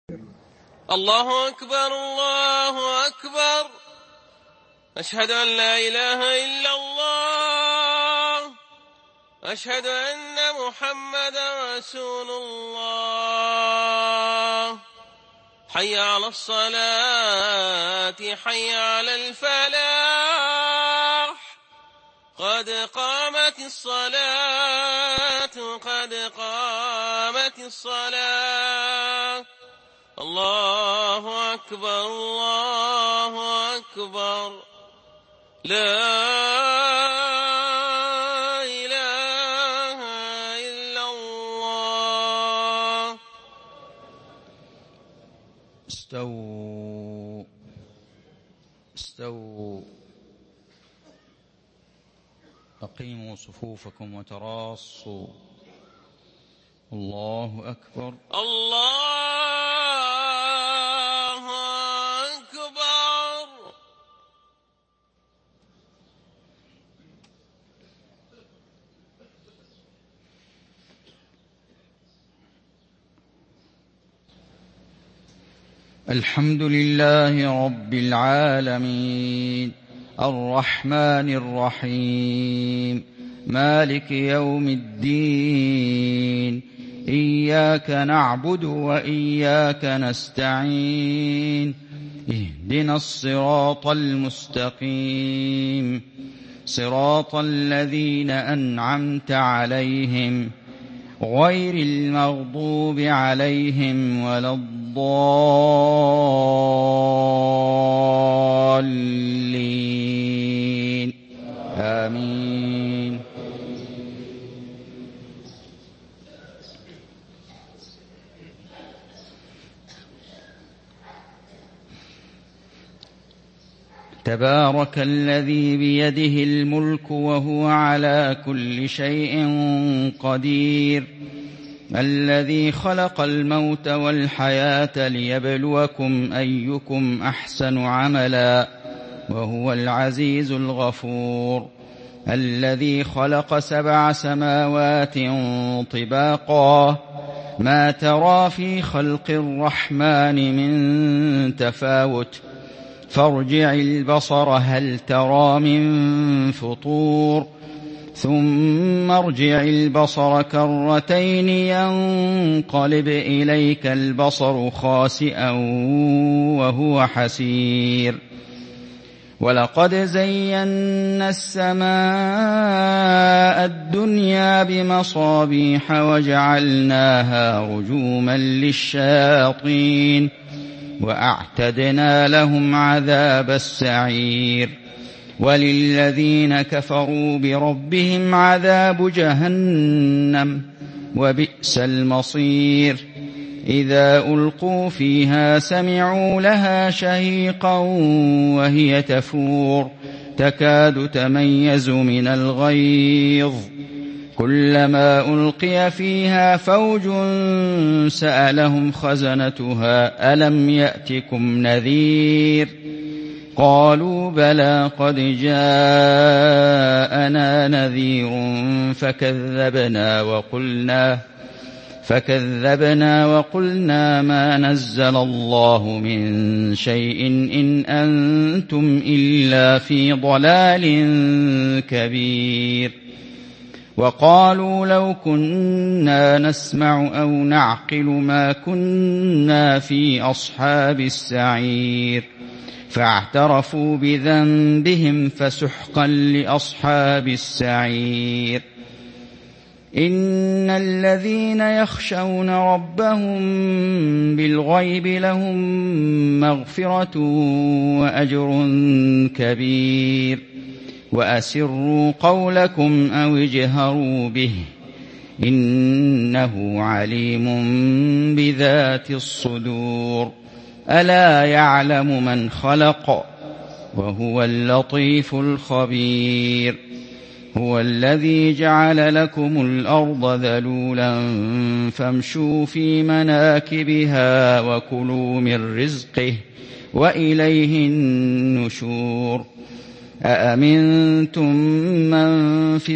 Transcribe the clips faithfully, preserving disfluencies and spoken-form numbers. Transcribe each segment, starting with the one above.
الله أكبر الله أكبر، أشهد أن لا إله إلا الله، أشهد أن محمدا رسول الله. حي على الصلاة حي على الفلاح، قد قامت الصلاة قد قامت الصلاة. الله أكبر الله أكبر، لا إله إلا الله. استووا استووا أقيموا صفوفكم وتراصوا. الله أكبر الله أكبر. الحمد لله رب العالمين، الرحمن الرحيم، مالك يوم الدين، إياك نعبد وإياك نستعين، اهدنا الصراط المستقيم، صراط الذين أنعمت عليهم غير المغضوب عليهم ولا الضالين، آمين. تبارك الذي بيده الملك وهو على كل شيء قدير، الذي خلق الموت والحياة ليبلوكم أيكم أحسن عملا، وهو العزيز الغفور، الذي خلق سبع سماوات طباقا، ما ترى في خلق الرحمن من تفاوت، فارجع البصر هل ترى من فطور، ثم ارجع البصر كرتين ينقلب إليك البصر خاسئا وهو حسير. ولقد زينا السماء الدنيا بمصابيح وجعلناها رجوما للشياطين، وأعتدنا لهم عذاب السعير. وللذين كفروا بربهم عذاب جهنم وبئس المصير. إذا ألقوا فيها سمعوا لها شهيقا وهي تفور، تكاد تميز من الغيظ، كلما ألقي فيها فوج سألهم خزنتها ألم يأتكم نذير، قالوا بلى قد جاءنا نذير فكذبنا وقلنا فكذبنا وقلنا ما نزل الله من شيء إن أنتم إلا في ضلال كبير. وقالوا لو كنا نسمع أو نعقل ما كنا في أصحاب السعير، فاعترفوا بذنبهم فسحقا لأصحاب السعير. إن الذين يخشون ربهم بالغيب لهم مغفرة وأجر كبير. وأسروا قولكم أو اجهروا به إنه عليم بذات الصدور. ألا يعلم من خلق وهو اللطيف الخبير. هو الذي جعل لكم الأرض ذلولا فامشوا في مناكبها وكلوا من رزقه وإليه النشور. أأمنتم من في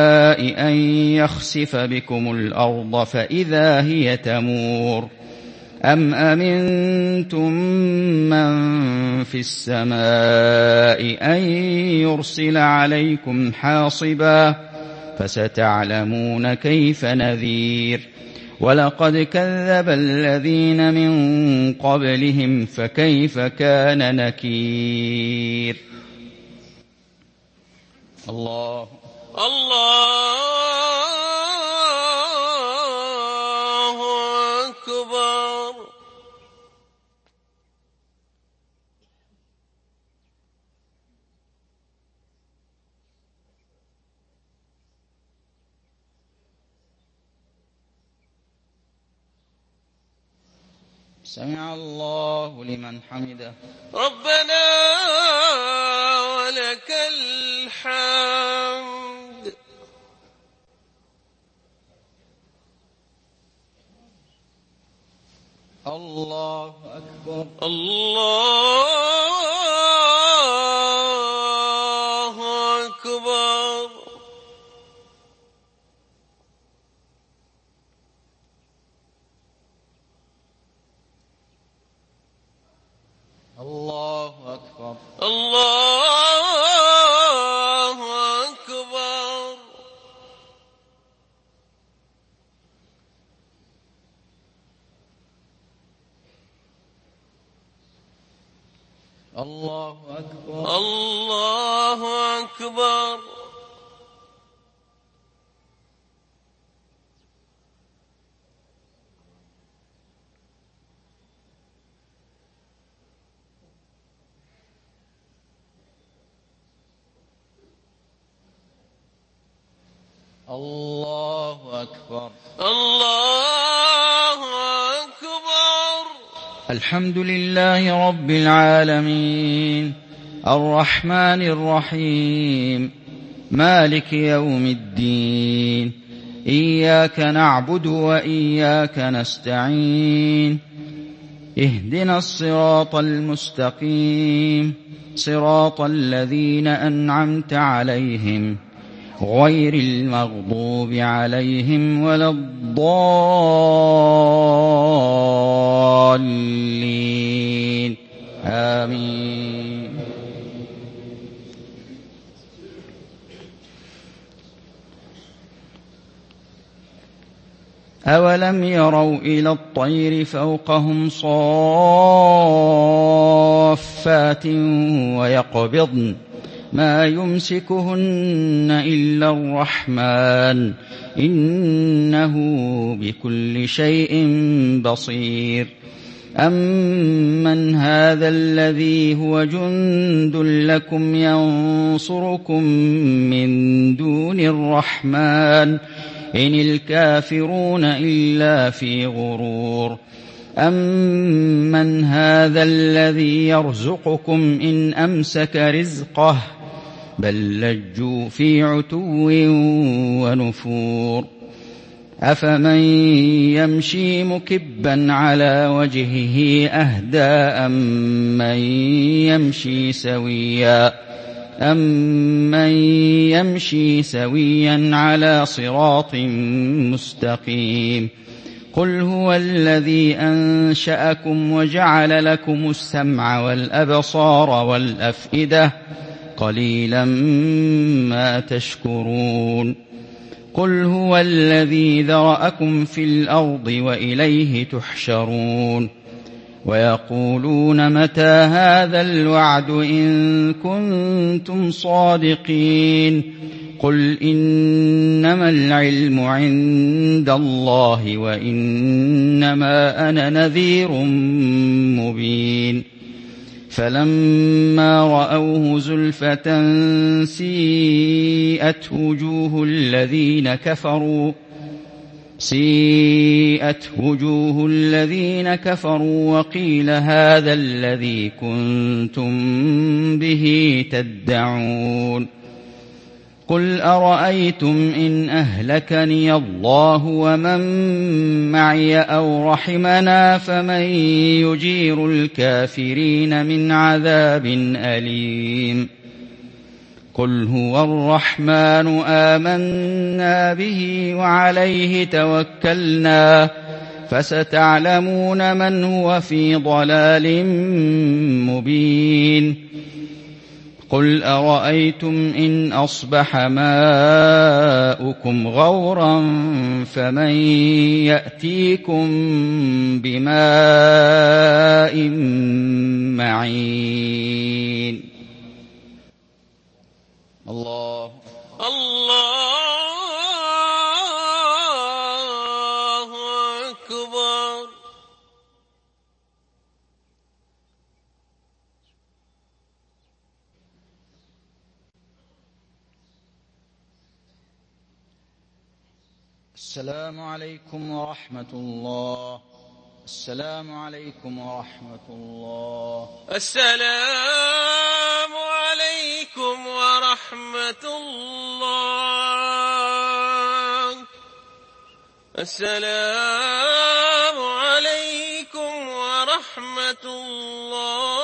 السماء أن يخسف بكم الأرض فإذا هي تمور أَمْ أَمِنْتُمْ مَنْ فِي السَّمَاءِ أَنْ يُرْسِلَ عَلَيْكُمْ حَاصِبًا فَسَتَعْلَمُونَ كَيْفَ نَذِيرِ وَلَقَدْ كَذَّبَ الَّذِينَ مِنْ قَبْلِهِمْ فَكَيْفَ كَانَ نَكِيرِ. الله الله أكبر. سمع الله لمن حمده. ربنا ولك الحمد. الله أكبر. الله أكبر. الله أكبر. الله أكبر. الله أكبر. الله أكبر. الله أكبر. الله أكبر. الحمد لله رب العالمين الرحمن الرحيم مالك يوم الدين إياك نعبد وإياك نستعين اهدنا الصراط المستقيم صراط الذين أنعمت عليهم غير المغضوب عليهم ولا الضالين آمين. أولم يروا إلى الطير فوقهم صافات ويقبضن ما يمسكهن إلا الرحمن إنه بكل شيء بصير. أمن هذا الذي هو جند لكم ينصركم من دون الرحمن إن الكافرون إلا في غرور. أمن هذا الذي يرزقكم إن أمسك رزقه بل لجوا في عتو ونفور. أفمن يمشي مكبا على وجهه أهدى أمن يمشي سويا أمن يمشي سويا على صراط مستقيم. قل هو الذي أنشأكم وجعل لكم السمع والأبصار والأفئدة قليلا ما تشكرون. قل هو الذي ذرأكم في الأرض وإليه تحشرون. ويقولون متى هذا الوعد إن كنتم صادقين. قل إنما العلم عند الله وإنما أنا نذير مبين. فلما رأوه زلفة سيئت وجوه الذين كفروا سيئت وجوه الذين كفروا وقيل هذا الذي كنتم به تدعون. قل أرأيتم إن أهلكني الله ومن معي أو رحمنا فمن يجير الكافرين من عذاب أليم. قل هو الرحمن آمنا به وعليه توكلنا فستعلمون من هو في ضلال مبين قل أرأيتم إن أصبح ماؤكم غورا فمن يأتيكم بماء معين الله الله أكبر. السلام عليكم ورحمة الله. السلام عليكم ورحمة الله. السلام عليكم ورحمة الله. السلام عليكم ورحمة الله.